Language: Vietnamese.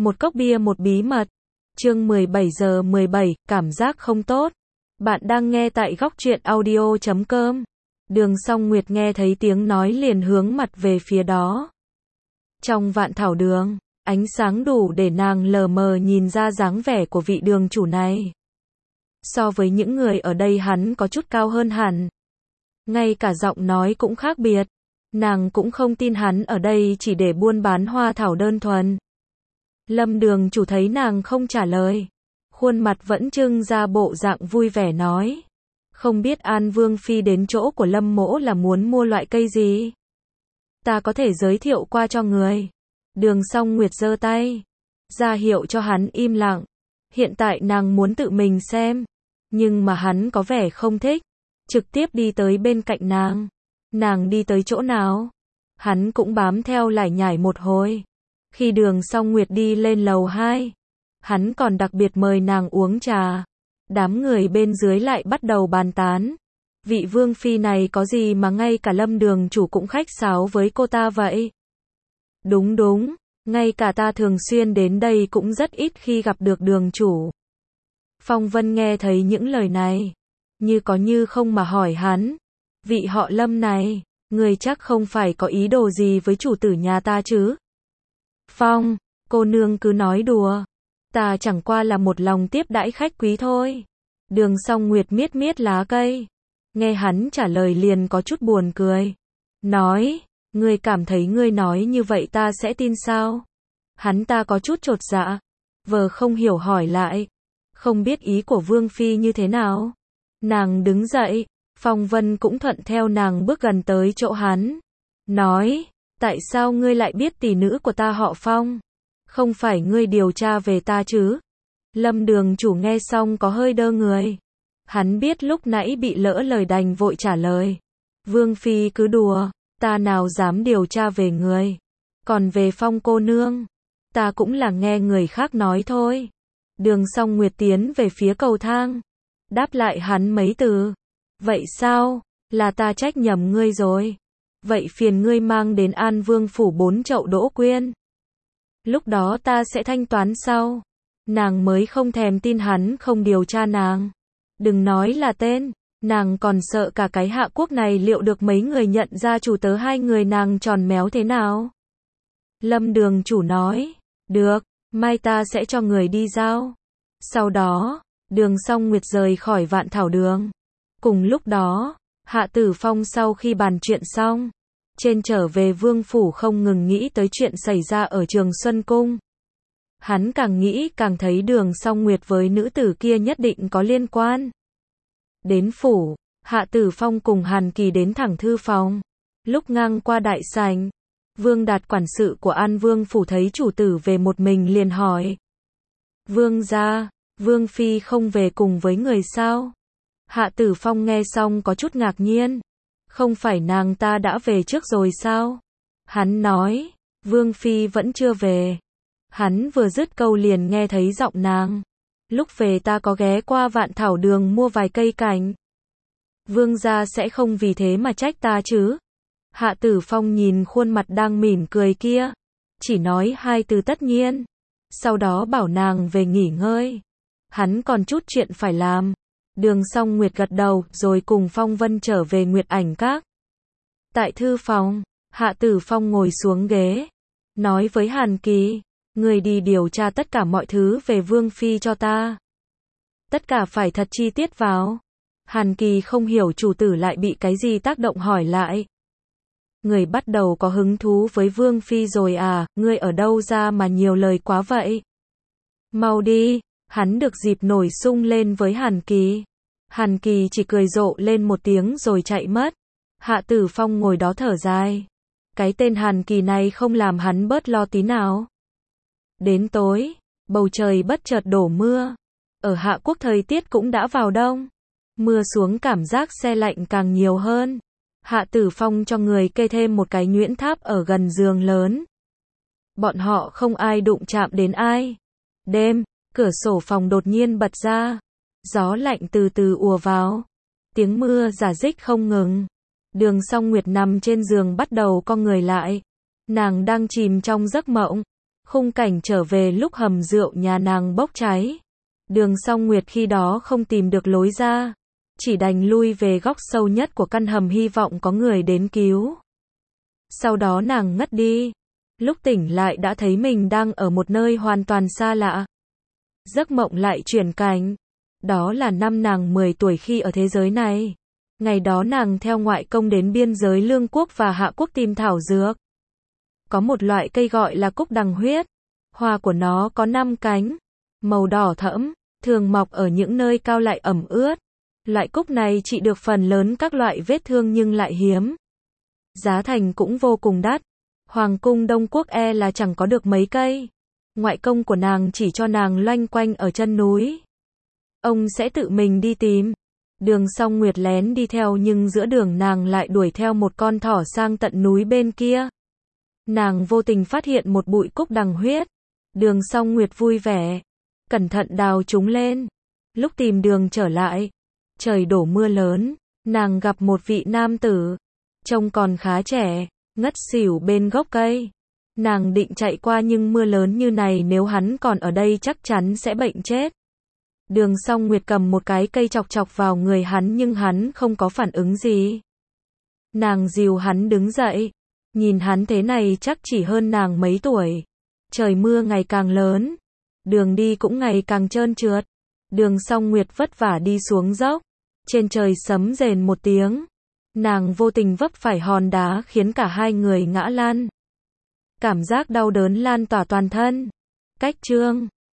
Một cốc bia một bí mật. Chương 17:17, cảm giác không tốt. Bạn đang nghe tại góc truyện audio.com. Đường Song Nguyệt nghe thấy tiếng nói liền hướng mặt về phía đó. Trong vạn thảo đường, ánh sáng đủ để nàng lờ mờ nhìn ra dáng vẻ của vị đường chủ này. So với những người ở đây hắn có chút cao hơn hẳn. Ngay cả giọng nói cũng khác biệt. Nàng cũng không tin hắn ở đây chỉ để buôn bán hoa thảo đơn thuần. Lâm đường chủ thấy nàng không trả lời. Khuôn mặt vẫn trưng ra bộ dạng vui vẻ nói. Không biết An Vương Phi đến chỗ của Lâm mỗ là muốn mua loại cây gì? Ta có thể giới thiệu qua cho người. Đường Song Nguyệt giơ tay. Ra hiệu cho hắn im lặng. Hiện tại nàng muốn tự mình xem. Nhưng mà hắn có vẻ không thích. Trực tiếp đi tới bên cạnh nàng. Nàng đi tới chỗ nào? Hắn cũng bám theo lải nhải một hồi. Khi Đường Song Nguyệt đi lên lầu 2, hắn còn đặc biệt mời nàng uống trà. Đám người bên dưới lại bắt đầu bàn tán. Vị Vương Phi này có gì mà ngay cả Lâm đường chủ cũng khách sáo với cô ta vậy? Đúng, ngay cả ta thường xuyên đến đây cũng rất ít khi gặp được đường chủ. Phong Vân nghe thấy những lời này, như có như không mà hỏi hắn. Vị họ Lâm này, người chắc không phải có ý đồ gì với chủ tử nhà ta chứ? Phong, cô nương cứ nói đùa. Ta chẳng qua là một lòng tiếp đãi khách quý thôi. Đường Song Nguyệt miết miết lá cây. Nghe hắn trả lời liền có chút buồn cười. Nói, ngươi cảm thấy ngươi nói như vậy ta sẽ tin sao? Hắn ta có chút chột dạ. Vờ không hiểu hỏi lại. Không biết ý của Vương Phi như thế nào? Nàng đứng dậy. Phong Vân cũng thuận theo nàng bước gần tới chỗ hắn. Nói, tại sao ngươi lại biết tỷ nữ của ta họ Phong? Không phải ngươi điều tra về ta chứ? Lâm đường chủ nghe xong có hơi đơ người. Hắn biết lúc nãy bị lỡ lời đành vội trả lời. Vương Phi cứ đùa, ta nào dám điều tra về người. Còn về Phong cô nương, ta cũng là nghe người khác nói thôi. Đường Song Nguyệt tiến về phía cầu thang. Đáp lại hắn mấy từ. Vậy sao? Là ta trách nhầm ngươi rồi. Vậy phiền ngươi mang đến An Vương phủ 4 chậu đỗ quyên. Lúc đó ta sẽ thanh toán sau. Nàng mới không thèm tin hắn không điều tra nàng. Đừng nói là tên, nàng còn sợ cả cái Hạ Quốc này liệu được mấy người nhận ra chủ tớ hai người nàng tròn méo thế nào. Lâm đường chủ nói, được, mai ta sẽ cho người đi giao. Sau đó, Đường Song Nguyệt rời khỏi vạn thảo đường. Cùng lúc đó, Hạ Tử Phong sau khi bàn chuyện xong, trên trở về vương phủ không ngừng nghĩ tới chuyện xảy ra ở Trường Xuân Cung. Hắn càng nghĩ càng thấy Đường Song Nguyệt với nữ tử kia nhất định có liên quan. Đến phủ, Hạ Tử Phong cùng Hàn Kỳ đến thẳng thư phòng. Lúc ngang qua đại sảnh, Vương Đạt quản sự của An Vương phủ thấy chủ tử về một mình liền hỏi. Vương gia, Vương Phi không về cùng với người sao? Hạ Tử Phong nghe xong có chút ngạc nhiên. Không phải nàng ta đã về trước rồi sao? Hắn nói, Vương Phi vẫn chưa về. Hắn vừa dứt câu liền nghe thấy giọng nàng. Lúc về ta có ghé qua vạn thảo đường mua vài cây cảnh. Vương gia sẽ không vì thế mà trách ta chứ? Hạ Tử Phong nhìn khuôn mặt đang mỉm cười kia. Chỉ nói hai từ tất nhiên. Sau đó bảo nàng về nghỉ ngơi. Hắn còn chút chuyện phải làm. Đường Song Nguyệt gật đầu rồi cùng Phong Vân trở về Nguyệt Ảnh Các. Tại thư phòng, Hạ Tử Phong ngồi xuống ghế. Nói với Hàn Kỳ. Người đi điều tra tất cả mọi thứ về Vương Phi cho ta. Tất cả phải thật chi tiết vào. Hàn Kỳ không hiểu chủ tử lại bị cái gì tác động hỏi lại. Người bắt đầu có hứng thú với Vương Phi rồi à, ngươi ở đâu ra mà nhiều lời quá vậy? Mau đi, hắn được dịp nổi sung lên với Hàn Kỳ. Hàn Kỳ chỉ cười rộ lên một tiếng rồi chạy mất. Hạ Tử Phong ngồi đó thở dài. Cái tên Hàn Kỳ này không làm hắn bớt lo tí nào. Đến tối, bầu trời bất chợt đổ mưa. Ở Hạ Quốc thời tiết cũng đã vào đông. Mưa xuống cảm giác se lạnh càng nhiều hơn. Hạ Tử Phong cho người kê thêm một cái nhuyễn tháp ở gần giường lớn. Bọn họ không ai đụng chạm đến ai. Đêm, cửa sổ phòng đột nhiên bật ra. Gió lạnh từ từ ùa vào. Tiếng mưa rả rích không ngừng. Đường Song Nguyệt nằm trên giường bắt đầu cong người lại. Nàng đang chìm trong giấc mộng. Khung cảnh trở về lúc hầm rượu nhà nàng bốc cháy. Đường Song Nguyệt khi đó không tìm được lối ra, chỉ đành lui về góc sâu nhất của căn hầm hy vọng có người đến cứu. Sau đó nàng ngất đi. Lúc tỉnh lại đã thấy mình đang ở một nơi hoàn toàn xa lạ. Giấc mộng lại chuyển cảnh. Đó là năm nàng 10 tuổi khi ở thế giới này. Ngày đó nàng theo ngoại công đến biên giới Lương quốc và Hạ quốc tìm thảo dược. Có một loại cây gọi là cúc đằng huyết. Hoa của nó có 5 cánh, màu đỏ thẫm, thường mọc ở những nơi cao lại ẩm ướt. Loại cúc này trị được phần lớn các loại vết thương nhưng lại hiếm. Giá thành cũng vô cùng đắt. Hoàng cung Đông Quốc là chẳng có được mấy cây. Ngoại công của nàng chỉ cho nàng loanh quanh ở chân núi. Ông sẽ tự mình đi tìm. Đường Song Nguyệt lén đi theo nhưng giữa đường nàng lại đuổi theo một con thỏ sang tận núi bên kia. Nàng vô tình phát hiện một bụi cúc đằng huyết. Đường Song Nguyệt vui vẻ, cẩn thận đào chúng lên. Lúc tìm đường trở lại, trời đổ mưa lớn, nàng gặp một vị nam tử, trông còn khá trẻ, ngất xỉu bên gốc cây. Nàng định chạy qua nhưng mưa lớn như này nếu hắn còn ở đây chắc chắn sẽ bệnh chết. Đường Song Nguyệt cầm một cái cây chọc chọc vào người hắn nhưng hắn không có phản ứng gì. Nàng dìu hắn đứng dậy, nhìn hắn thế này chắc chỉ hơn nàng mấy tuổi. Trời mưa ngày càng lớn, đường đi cũng ngày càng trơn trượt. Đường Song Nguyệt vất vả đi xuống dốc, trên trời sấm rền một tiếng. Nàng vô tình vấp phải hòn đá khiến cả hai người ngã lăn. Cảm giác đau đớn lan tỏa toàn thân. Cách chương